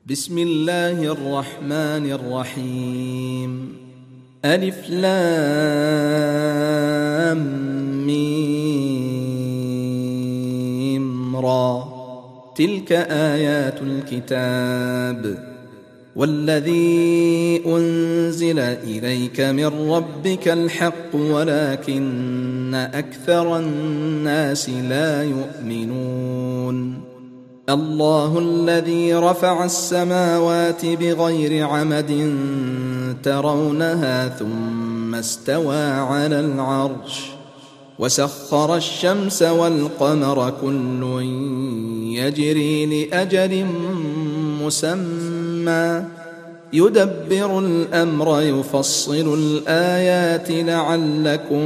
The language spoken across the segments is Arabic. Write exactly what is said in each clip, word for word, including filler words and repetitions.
بسم الله الرحمن الرحيم. ألف لام ميم را. تلك آيات الكتاب والذي أنزل إليك من ربك الحق ولكن أكثر الناس لا يؤمنون. الله الذي رفع السماوات بغير عمد ترونها ثم استوى على العرش وسخر الشمس والقمر كل يجري لأجل مسمى يدبر الأمر يفصل الآيات لعلكم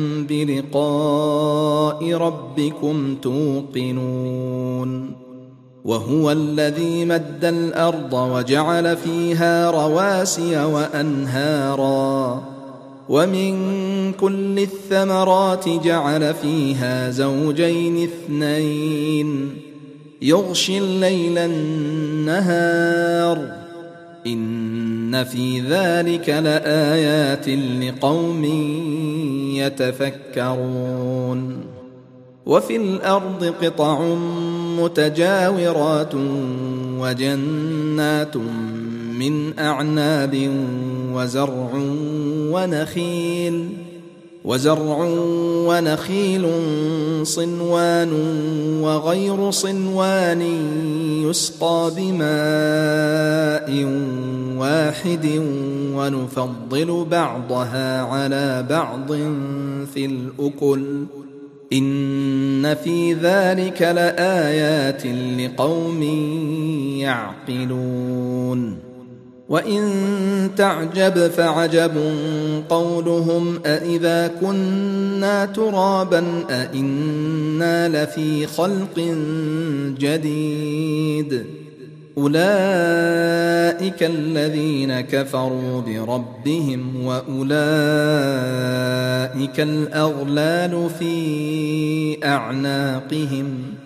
بلقاء ربكم توقنون. وهو الذي مد الأرض وجعل فيها رواسي وأنهارا ومن كل الثمرات جعل فيها زوجين اثنين يغشي الليل النهار إن في ذلك لآيات لقوم يتفكرون. وفي الأرض قطع متجاورات وجنات من أعناب وزرع ونخيل وزرع ونخيل صنوان وغير صنوان يسقى بماء واحد ونفضل بعضها على بعض في الأكل إن في ذلك لآيات لقوم يعقلون. وإن تعجب فعجب قولهم أإذا كنا ترابا أإنا لفي خلق جديد أولئك الذين كفروا بربهم وأولئك الأغلال في أعناقهم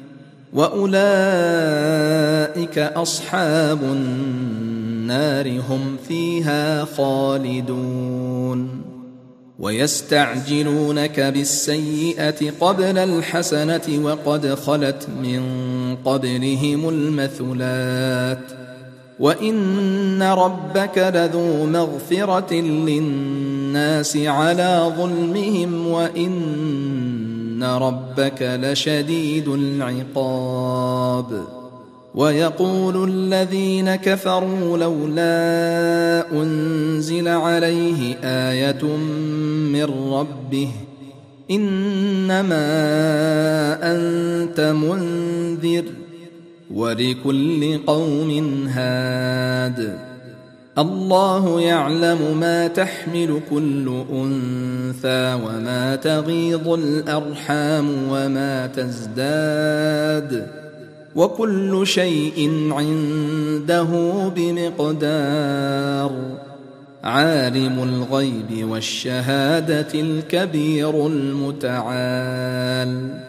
وأولئك أصحاب النار هم فيها خالدون. ويستعجلونك بالسيئة قبل الحسنة وقد خلت من قبلهم المثلات وإن ربك لذو مغفرة للناس على ظلمهم وإن ربك لشديد العقاب. ويقول الذين كفروا لولا أنزل عليه آية من ربه إنما أنت منذر ولكل قوم هاد. الله يعلم ما تحمل كل أنثى وما تغيض الأرحام وما تزداد وكل شيء عنده بمقدار. عالم الغيب والشهادة الكبير المتعال.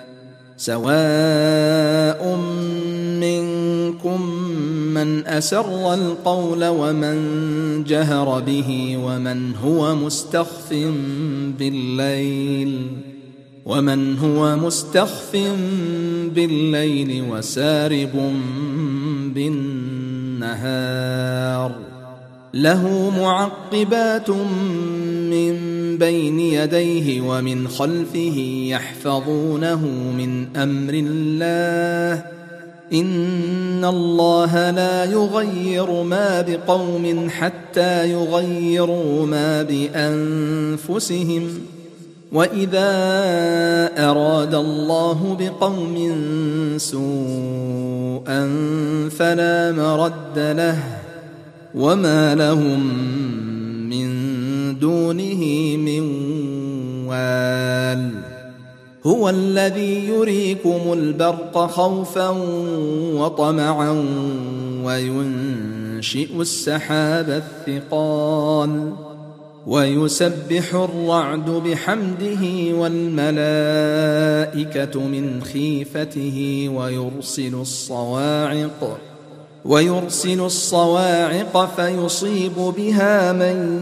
سواء منكم من أسر القول ومن جهر به ومن هو مستخف بالليل ومن هو مستخف بالليل وسارب بالنهار له معقبات من بين يديه ومن خلفه يحفظونه من أمر الله إن الله لا يغير ما بقوم حتى يغيروا ما بأنفسهم وإذا أراد الله بقوم سوءا فلا مرد له وما لهم من دونه من وال. هو الذي يريكم البرق خوفا وطمعا وينشئ السحاب الثقال ويسبح الرعد بحمده والملائكة من خيفته ويرسل الصواعق ويرسل الصواعق فيصيب بها من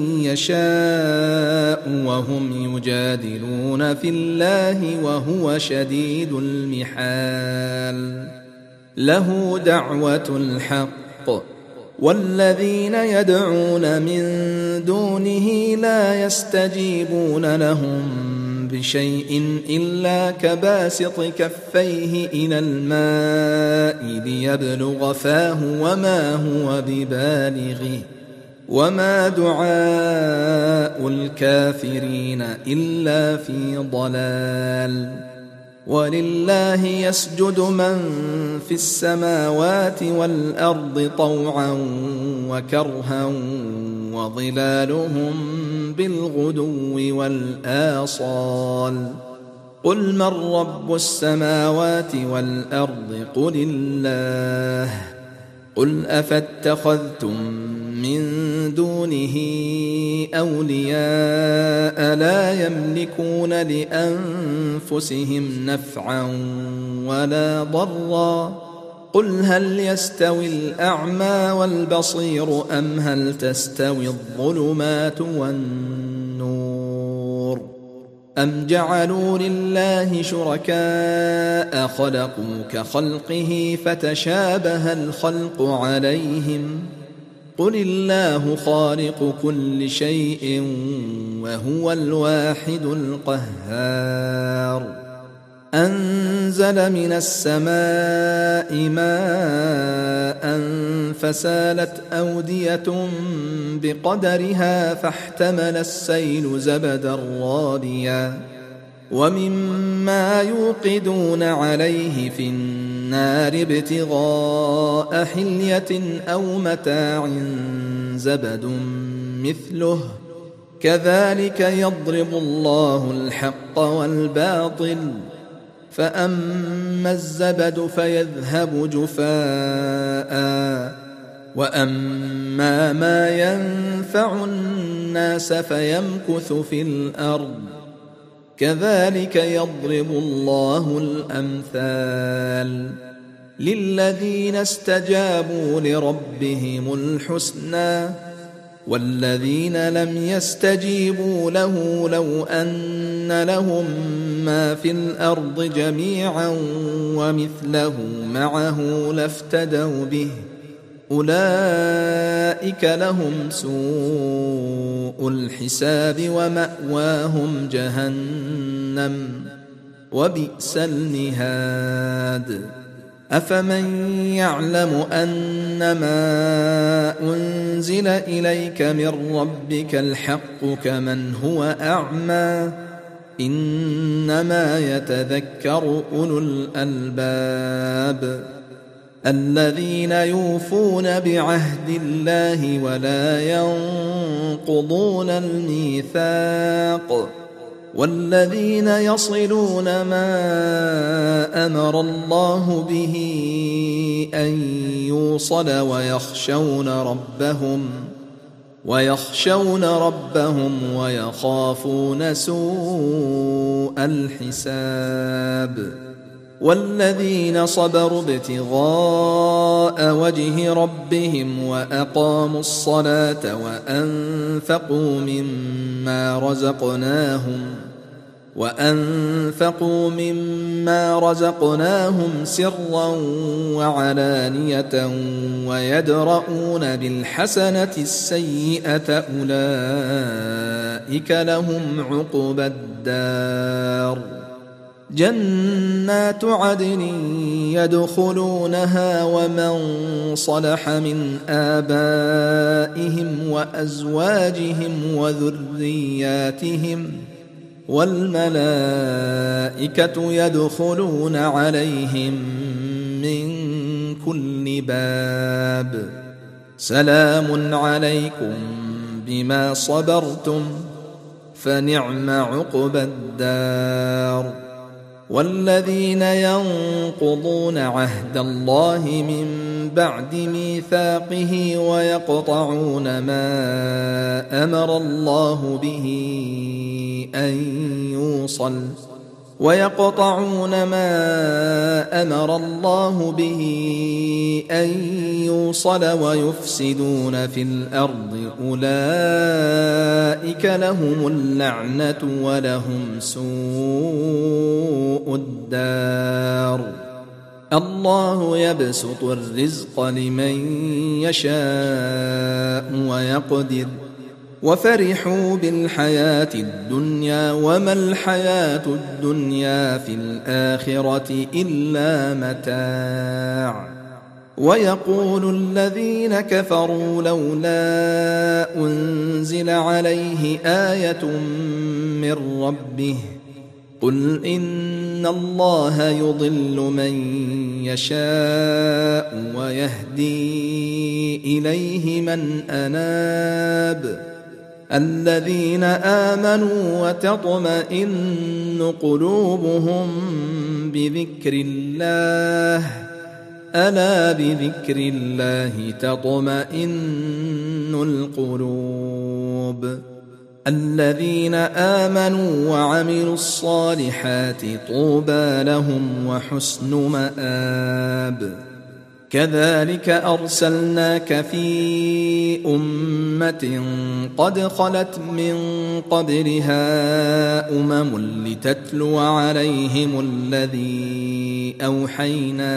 يشاء وهم يجادلون في الله وهو شديد المحال له دعوة الحق والذين يدعون من دونه لا يستجيبون لهم بشيء إلا كباسط كفيه إلى الماء ليبلغ فاه وما هو ببالغه وما دعاء الكافرين إلا في ضلال ولله يسجد من في السماوات والأرض طوعا وكرها وظلالهم بالغدو والآصال قل من رب السماوات والأرض قل الله قل أفاتخذتم من دونه أولياء لا يملكون لأنفسهم نفعا ولا ضرا قل هل يستوي الأعمى والبصير أم هل تستوي الظلمات والنور أم جعلوا لله شركاء خلقوا كخلقه فتشابه الخلق عليهم قل الله خالق كل شيء وهو الواحد القهار أنزل من السماء ماء فسالت أودية بقدرها فاحتمل السيل زبدا رابيا ومما يوقدون عليه في النار ابتغاء حلية أو متاع زبد مثله كذلك يضرب الله الحق والباطل فأما الزبد فيذهب جفاء وأما ما ينفع الناس فيمكث في الأرض كذلك يضرب الله الأمثال للذين استجابوا لربهم الحسنى والذين لم يستجيبوا له لو أن لهم ما في الأرض جميعا ومثله معه لافتدوا به أولئك لهم سوء الحساب ومأواهم جهنم وبئس المهاد أفمن يعلم أنما أنزل إليك من ربك الحق كمن هو أعمى إنما يتذكر أولو الألباب الذين يوفون بعهد الله ولا ينقضون الميثاق والذين يصلون ما أمر الله به أن يوصل ويخشون ربهم ويخشون ربهم ويخافون سوء الحساب والذين صبروا ابتغاء وجه ربهم وأقاموا الصلاة وأنفقوا مما رزقناهم وأنفقوا مما رزقناهم سرا وعلانية ويدرؤون بالحسنة السيئة أولئك لهم عقبى الدار جنات عدن يدخلونها ومن صلح من آبائهم وأزواجهم وذرياتهم والملائكة يدخلون عليهم من كل باب سلام عليكم بما صبرتم فنعم عقبى الدار والذين ينقضون عهد الله من بعد ميثاقه ويقطعون ما أمر الله به أن يوصل ويقطعون ما أمر الله به أن يوصل ويفسدون في الأرض أولئك لهم اللعنة ولهم سوء الدار. الله يبسط الرزق لمن يشاء ويقدر وفرحوا بالحياة الدنيا وما الحياة الدنيا في الآخرة إلا متاع. ويقول الذين كفروا لولا أنزل عليه آية من ربه قل إن الله يضل من يشاء ويهدي إليه من أناب الذين آمنوا وتطمئن قلوبهم بذكر الله ألا بذكر الله تطمئن القلوب. الذين آمنوا وعملوا الصالحات طوبى لهم وحسن مآب. كذلك أرسلناك في أمة قد خلت من قبلها أمم لتتلو عليهم الذي أوحينا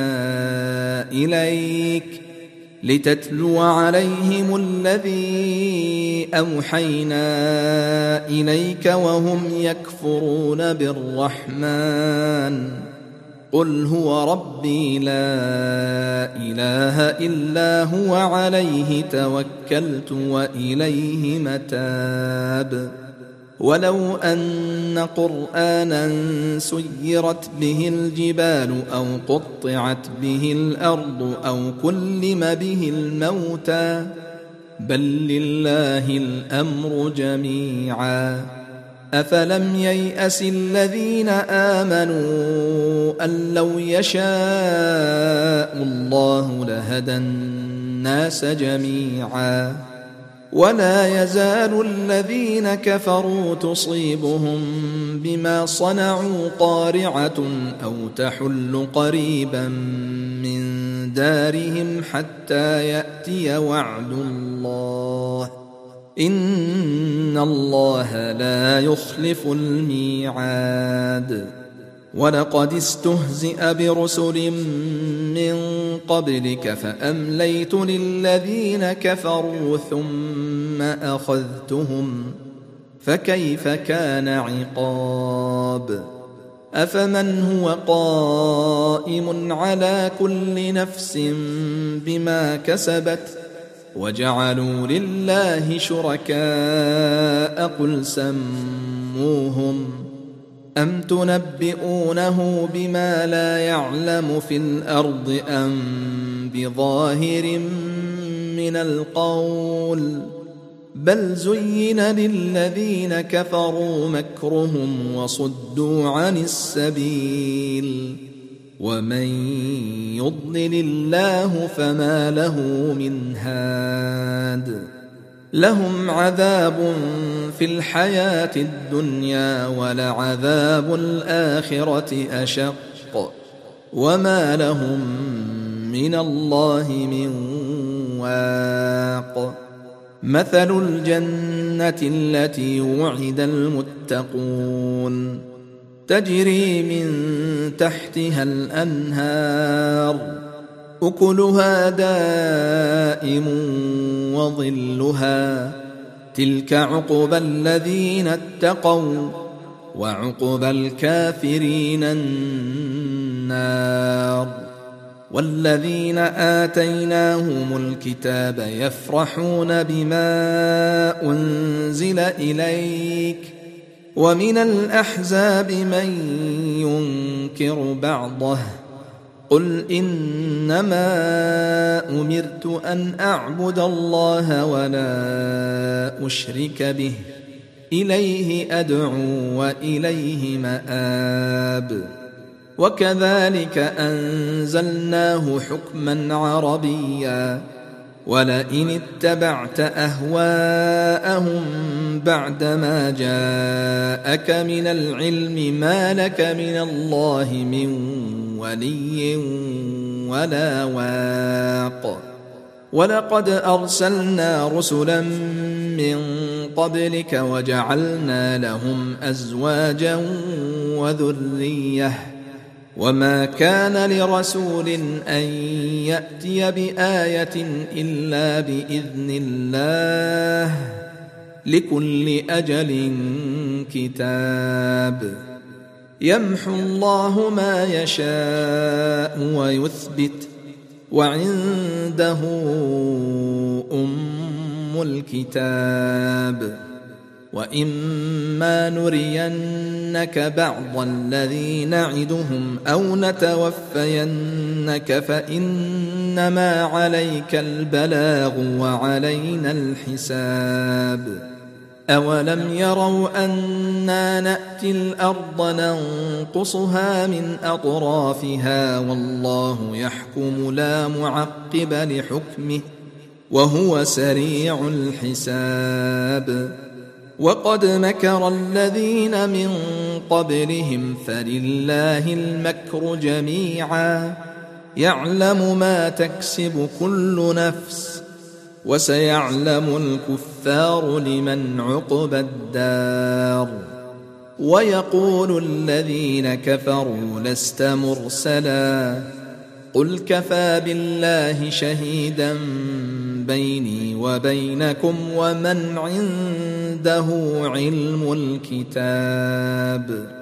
إليك لتتلو عليهم الذي أوحينا إليك وهم يكفرون بالرحمن قل هو ربي لا إله إلا هو عليه توكلت وإليه متاب. ولو أن قرآنا سيرت به الجبال أو قطعت به الأرض أو كلم به الموتى بل لله الأمر جميعا أفلم ييأس الذين آمنوا أن لو يشاء الله لهدى الناس جميعا ولا يزال الذين كفروا تصيبهم بما صنعوا قارعة أو تحل قريبا من دارهم حتى يأتي وعد الله إن الله لا يخلف الميعاد. ولقد استهزئ برسل من قبلك فأمليت للذين كفروا ثم أخذتهم فكيف كان عقاب. أفمن هو قائم على كل نفس بما كسبت وجعلوا لله شركاء قل سموهم أم تنبئونه بما لا يعلم في الأرض أم بظاهر من القول بل زين للذين كفروا مكرهم وصدوا عن السبيل ومن يضلل الله فما له من هاد. لهم عذاب في الحياة الدنيا ولعذاب الآخرة أشق وما لهم من الله من واق. مثل الجنة التي وعد المتقون تجري من تحتها الأنهار أكلها دائم وظلها تلك عقبى الذين اتقوا وعقبى الكافرين النار. والذين آتيناهم الكتاب يفرحون بما أنزل إليك ومن الأحزاب من ينكر بعضه قل إنما أمرت أن أعبد الله ولا أشرك به إليه أدعو وإليه مآب. وكذلك أنزلناه حكما عربيا ولئن اتبعت أهواءهم بعدما جاءك من العلم ما لك من الله من ولي ولا واق. ولقد أرسلنا رسلا من قبلك وجعلنا لهم أزواجا وذرية وما كان لرسول أن يأتي بآية إلا بإذن الله لكل أجل كتاب. يمحو الله ما يشاء ويثبت وعنده أم الكتاب. وإما نرينك بعض الذي نعدهم أو نتوفينك فإنما عليك البلاغ وعلينا الحساب. أولم يروا أنا نأتي الأرض ننقصها من أطرافها والله يحكم لا معقب لحكمه وهو سريع الحساب. وقد مكر الذين من قبلهم فلله المكر جميعا يعلم ما تكسب كل نفس وسيعلم الكفار لمن عقبى الدار. ويقول الذين كفروا لست مرسلا قل كفى بالله شهيدا بيني وبينكم ومن عنده علم الكتاب.